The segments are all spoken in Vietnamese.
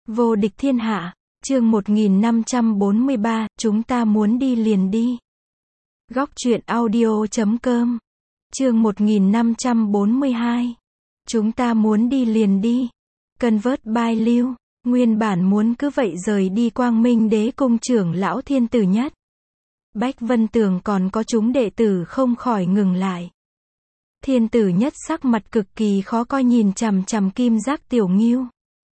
Vô địch thiên hạ, chương 1543, chúng ta muốn đi liền đi. Góc truyện audio.com, chương 1542, chúng ta muốn đi liền đi. Convert by Lưu, nguyên bản muốn cứ vậy rời đi Quang Minh Đế cung trưởng lão Thiên Tử Nhất. Bách Vân Tường còn có chúng đệ tử không khỏi ngừng lại. Thiên Tử Nhất sắc mặt cực kỳ khó coi nhìn chằm chằm Kim Giác Tiểu Ngưu.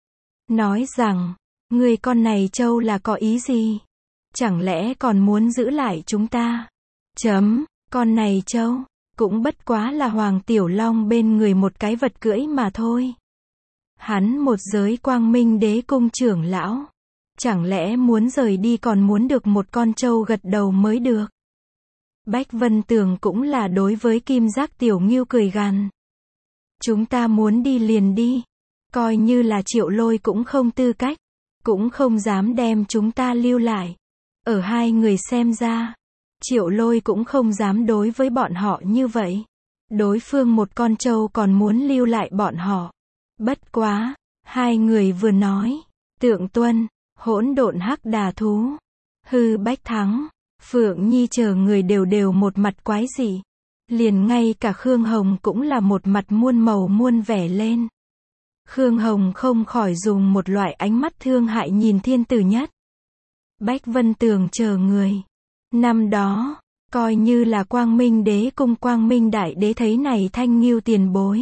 Nói rằng, người con này trâu là có ý gì? Chẳng lẽ còn muốn giữ lại chúng ta? Con này trâu, cũng bất quá là Hoàng Tiểu Long bên người một cái vật cưỡi mà thôi. Hắn một giới Quang Minh Đế cung trưởng lão. Chẳng lẽ muốn rời đi còn muốn được một con trâu gật đầu mới được? Bách Vân Tường cũng là đối với Kim Giác Tiểu Ngưu cười gằn. Chúng ta muốn đi liền đi. Coi như là Triệu Lôi cũng không tư cách. Cũng không dám đem chúng ta lưu lại. Ở hai người xem ra, Triệu Lôi cũng không dám đối với bọn họ như vậy. Đối phương một con trâu còn muốn lưu lại bọn họ. Bất quá, hai người vừa nói, Tượng Tuân, Hỗn Độn Hắc Đà Thú, Hư Bách Thắng, Phượng Nhi chờ người đều một mặt quái dị. Liền ngay cả Khương Hồng cũng là một mặt muôn màu muôn vẻ lên. Khương Hồng không khỏi dùng một loại ánh mắt thương hại nhìn Thiên Tử Nhất. Bách Vân Tường chờ người. Năm đó, coi như là Quang Minh Đế cung Quang Minh Đại Đế thấy này Thanh Ngưu tiền bối.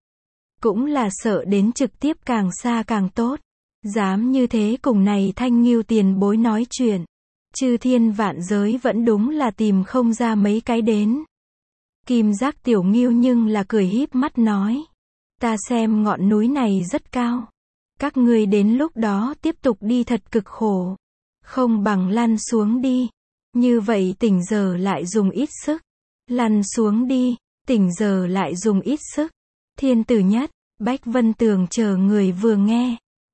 Cũng là sợ đến trực tiếp càng xa càng tốt. Dám như thế cùng này Thanh Ngưu tiền bối nói chuyện. Chư thiên vạn giới vẫn đúng là tìm không ra mấy cái đến. Kim Giác Tiểu Ngưu nhưng là cười híp mắt nói. Ta xem ngọn núi này rất cao. Các ngươi đến lúc đó tiếp tục đi thật cực khổ. Không bằng lăn xuống đi. Như vậy tỉnh giờ lại dùng ít sức. Lăn xuống đi, tỉnh giờ lại dùng ít sức. Thiên Tử Nhất, Bách Vân Tường chờ người vừa nghe.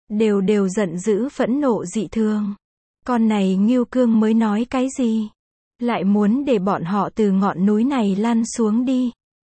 Đều giận dữ phẫn nộ dị thường. Con này Ngưu Cương mới nói cái gì? Lại muốn để bọn họ từ ngọn núi này lăn xuống đi.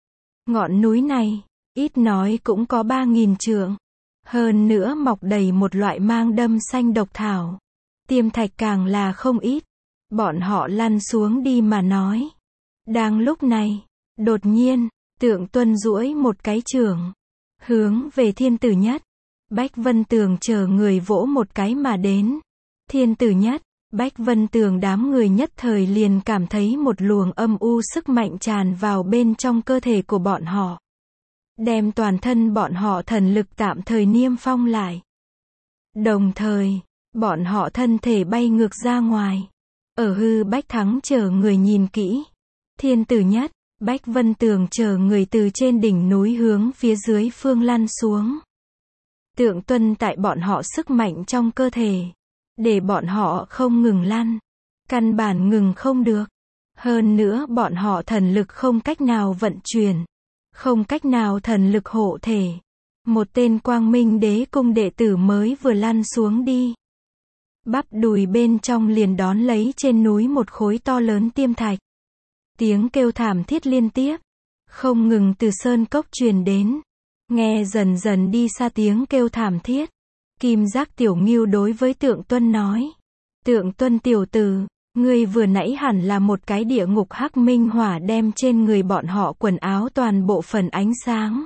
Ngọn núi này, ít nói cũng có 3.000 trượng. Hơn nữa mọc đầy một loại mang đâm xanh độc thảo. Tiêm thạch càng là không ít. Bọn họ lăn xuống đi mà nói. Đang lúc này, đột nhiên, Tượng Tuân duỗi một cái chưởng. Hướng về Thiên Tử Nhất. Bách Vân Tường chờ người vỗ một cái mà đến. Thiên Tử Nhất, Bách Vân Tường đám người nhất thời liền cảm thấy một luồng âm u sức mạnh tràn vào bên trong cơ thể của bọn họ. Đem toàn thân bọn họ thần lực tạm thời niêm phong lại. Đồng thời, bọn họ thân thể bay ngược ra ngoài. Ở Hư Bách Thắng chờ người nhìn kỹ. Thiên Tử Nhất, Bách Vân Tường chờ người từ trên đỉnh núi hướng phía dưới phương lăn xuống. Tượng Tuân tại bọn họ sức mạnh trong cơ thể. Để bọn họ không ngừng lăn. Căn bản ngừng không được. Hơn nữa bọn họ thần lực không cách nào vận chuyển. Không cách nào thần lực hộ thể. Một tên Quang Minh Đế cung đệ tử mới vừa lăn xuống đi. Bắp đùi bên trong liền đón lấy trên núi một khối to lớn tiêm thạch. Tiếng kêu thảm thiết liên tiếp. Không ngừng từ sơn cốc truyền đến. Nghe dần dần đi xa tiếng kêu thảm thiết. Kim Giác Tiểu Ngưu đối với Tượng Tuân nói. Tượng Tuân tiểu tử, ngươi vừa nãy hẳn là một cái địa ngục hắc minh hỏa đem trên người bọn họ quần áo toàn bộ phần ánh sáng.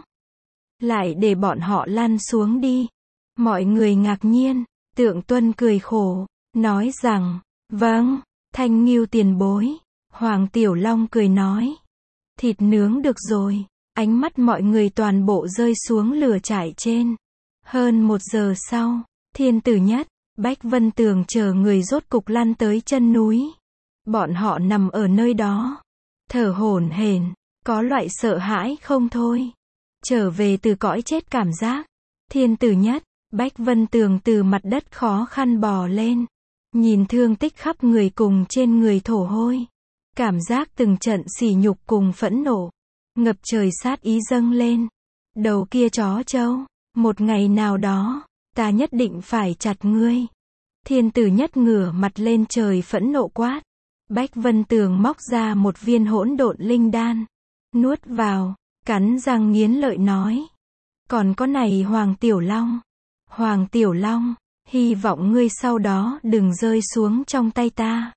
Lại để bọn họ lăn xuống đi. Mọi người ngạc nhiên. Tượng Tuân cười khổ, nói rằng, vâng, Thanh Ngưu tiền bối. Hoàng Tiểu Long cười nói. Thịt nướng được rồi. Ánh mắt mọi người toàn bộ rơi xuống lửa trại trên. Hơn 1 giờ sau, Thiên Tử Nhất, Bách Vân Tường chờ người rốt cục lăn tới chân núi. Bọn họ nằm ở nơi đó. Thở hổn hển, có loại sợ hãi không thôi. Trở về từ cõi chết cảm giác. Thiên Tử Nhất, Bách Vân Tường từ mặt đất khó khăn bò lên. Nhìn thương tích khắp người cùng trên người thổ hôi. Cảm giác từng trận sỉ nhục cùng phẫn nộ. Ngập trời sát ý dâng lên. Đầu kia chó trâu. Một ngày nào đó, ta nhất định phải chặt ngươi. Thiên Tử Nhất ngửa mặt lên trời phẫn nộ quát. Bách Vân Tường móc ra một viên hỗn độn linh đan. Nuốt vào, cắn răng nghiến lợi nói. Còn có này Hoàng Tiểu Long. Hoàng Tiểu Long, Hy vọng ngươi sau đó đừng rơi xuống trong tay ta.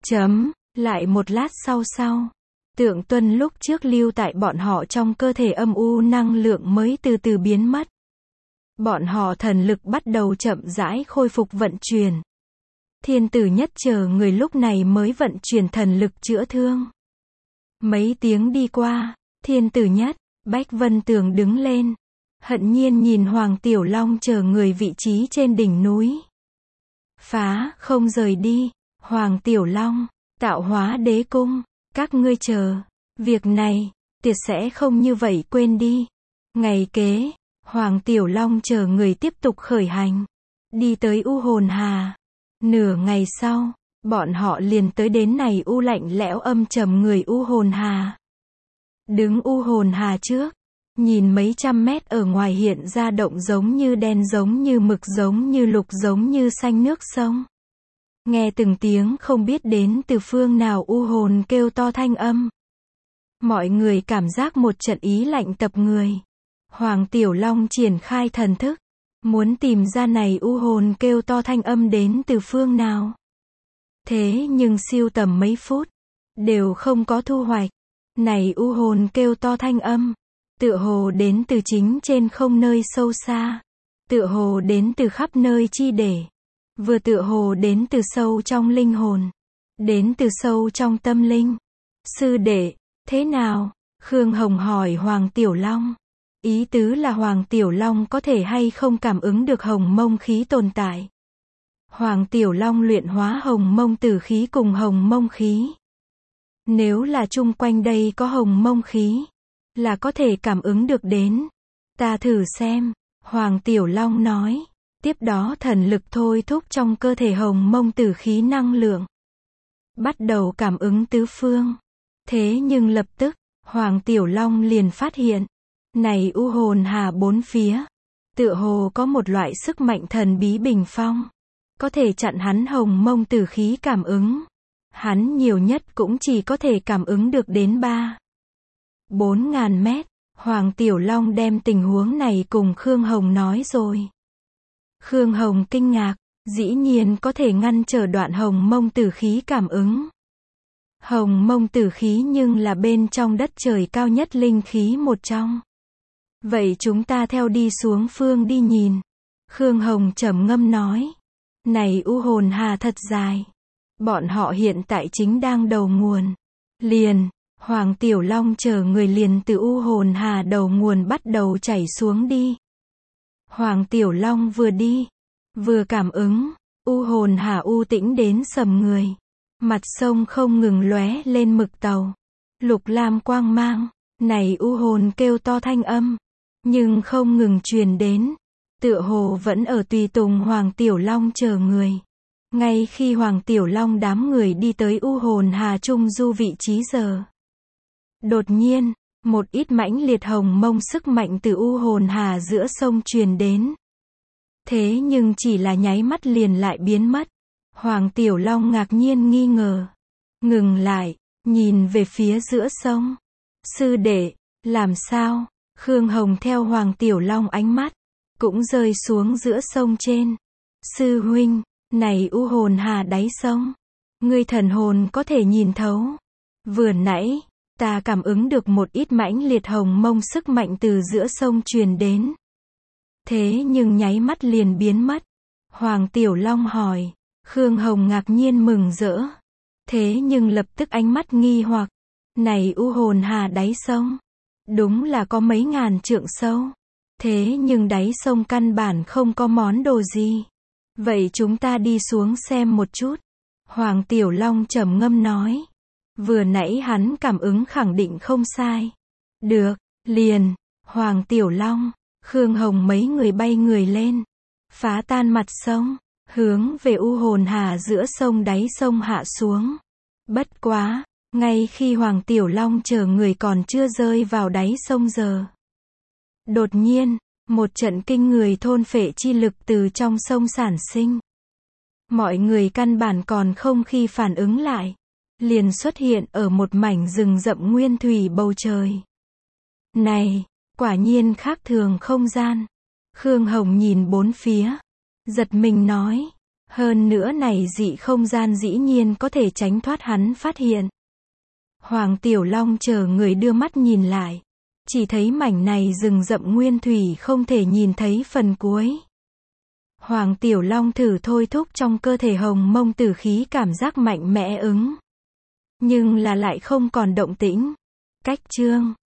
Lại một lát sau, Tượng Tuân lúc trước lưu tại bọn họ trong cơ thể âm u năng lượng mới từ từ biến mất. Bọn họ thần lực bắt đầu chậm rãi khôi phục vận chuyển. Thiên tử nhất chờ người lúc này mới vận chuyển thần lực chữa thương. Mấy tiếng đi qua, thiên tử nhất, Bách Vân Tường đứng lên. Hận nhiên nhìn Hoàng Tiểu Long chờ người vị trí trên đỉnh núi. Phá, không rời đi, Hoàng Tiểu Long, tạo hóa đế cung, các ngươi chờ. Việc này, tiệt sẽ không như vậy quên đi. Ngày kế, Hoàng Tiểu Long chờ người tiếp tục khởi hành. Đi tới U Hồn Hà. Nửa ngày sau, bọn họ liền tới đến này u lạnh lẽo âm trầm người U Hồn Hà. Đứng U Hồn Hà trước, nhìn mấy trăm mét ở ngoài hiện ra động giống như đen giống như mực giống như lục giống như xanh nước sông. Nghe từng tiếng không biết đến từ phương nào u hồn kêu to thanh âm. Mọi người cảm giác một trận ý lạnh tập người. Hoàng Tiểu Long triển khai thần thức, muốn tìm ra này u hồn kêu to thanh âm đến từ phương nào. Thế nhưng siêu tầm mấy phút, đều không có thu hoạch. Này u hồn kêu to thanh âm, tựa hồ đến từ chính trên không nơi sâu xa, tựa hồ đến từ khắp nơi chi để, vừa tựa hồ đến từ sâu trong linh hồn, đến từ sâu trong tâm linh. Sư đệ, thế nào? Khương Hồng hỏi Hoàng Tiểu Long. Ý tứ là Hoàng Tiểu Long có thể hay không cảm ứng được hồng mông khí tồn tại. Hoàng Tiểu Long luyện hóa hồng mông tử khí cùng hồng mông khí. Nếu là chung quanh đây có hồng mông khí, là có thể cảm ứng được đến. Ta thử xem, Hoàng Tiểu Long nói. Tiếp đó thần lực thôi thúc trong cơ thể hồng mông tử khí năng lượng. Bắt đầu cảm ứng tứ phương. Thế nhưng lập tức, Hoàng Tiểu Long liền phát hiện. Này u hồn hà bốn phía. Tựa hồ có một loại sức mạnh thần bí bình phong. Có thể chặn hắn hồng mông tử khí cảm ứng. Hắn nhiều nhất cũng chỉ có thể cảm ứng được đến 4.000 mét. Hoàng Tiểu Long đem tình huống này cùng Khương Hồng nói rồi. Khương Hồng kinh ngạc, dĩ nhiên có thể ngăn trở đoạn hồng mông tử khí cảm ứng. Hồng mông tử khí nhưng là bên trong đất trời cao nhất linh khí một trong. Vậy chúng ta theo đi xuống phương đi nhìn. Khương Hồng trầm ngâm nói. Này u hồn hà thật dài. Bọn họ hiện tại chính đang đầu nguồn. Hoàng Tiểu Long chờ người liền từ u hồn hà đầu nguồn bắt đầu chảy xuống đi. Hoàng Tiểu Long vừa đi, vừa cảm ứng, u hồn hà u tĩnh đến sầm người. Mặt sông không ngừng lóe lên mực tàu. Lục lam quang mang, này u hồn kêu to thanh âm, nhưng không ngừng truyền đến. Tựa hồ vẫn ở tùy tùng Hoàng Tiểu Long chờ người. Ngay khi Hoàng Tiểu Long đám người đi tới u hồn hà trung du vị trí giờ. Đột nhiên, một ít mãnh liệt hồng mông sức mạnh từ u hồn hà giữa sông truyền đến. Thế nhưng chỉ là nháy mắt liền lại biến mất. Hoàng Tiểu Long ngạc nhiên nghi ngờ. Ngừng lại, nhìn về phía giữa sông. Sư đệ, làm sao? Khương Hồng theo Hoàng Tiểu Long ánh mắt, cũng rơi xuống giữa sông trên. Sư huynh, này u hồn hà đáy sông. Ngươi thần hồn có thể nhìn thấu. Vừa nãy, ta cảm ứng được một ít mãnh liệt hồng mông sức mạnh từ giữa sông truyền đến. Thế nhưng nháy mắt liền biến mất. Hoàng Tiểu Long hỏi. Khương Hồng ngạc nhiên mừng rỡ. Thế nhưng lập tức ánh mắt nghi hoặc. Này u hồn hà đáy sông. Đúng là có mấy ngàn trượng sâu. Thế nhưng đáy sông căn bản không có món đồ gì. Vậy chúng ta đi xuống xem một chút. Hoàng Tiểu Long trầm ngâm nói. Vừa nãy hắn cảm ứng khẳng định không sai. Được, Hoàng Tiểu Long, Khương Hồng mấy người bay người lên. Phá tan mặt sông, hướng về u hồn hà giữa sông đáy sông hạ xuống. Bất quá, ngay khi Hoàng Tiểu Long chờ người còn chưa rơi vào đáy sông giờ. Đột nhiên, một trận kinh người thôn phệ chi lực từ trong sông sản sinh. Mọi người căn bản còn không khi phản ứng lại. Liền xuất hiện ở một mảnh rừng rậm nguyên thủy bầu trời. Này, quả nhiên khác thường không gian. Khương Hồng nhìn bốn phía. Giật mình nói. Hơn nữa này dị không gian dĩ nhiên có thể tránh thoát hắn phát hiện. Hoàng Tiểu Long chờ người đưa mắt nhìn lại. Chỉ thấy mảnh này rừng rậm nguyên thủy không thể nhìn thấy phần cuối. Hoàng Tiểu Long thử thôi thúc trong cơ thể hồng mông tử khí cảm giác mạnh mẽ ứng. Nhưng là lại không còn động tĩnh. Cách chương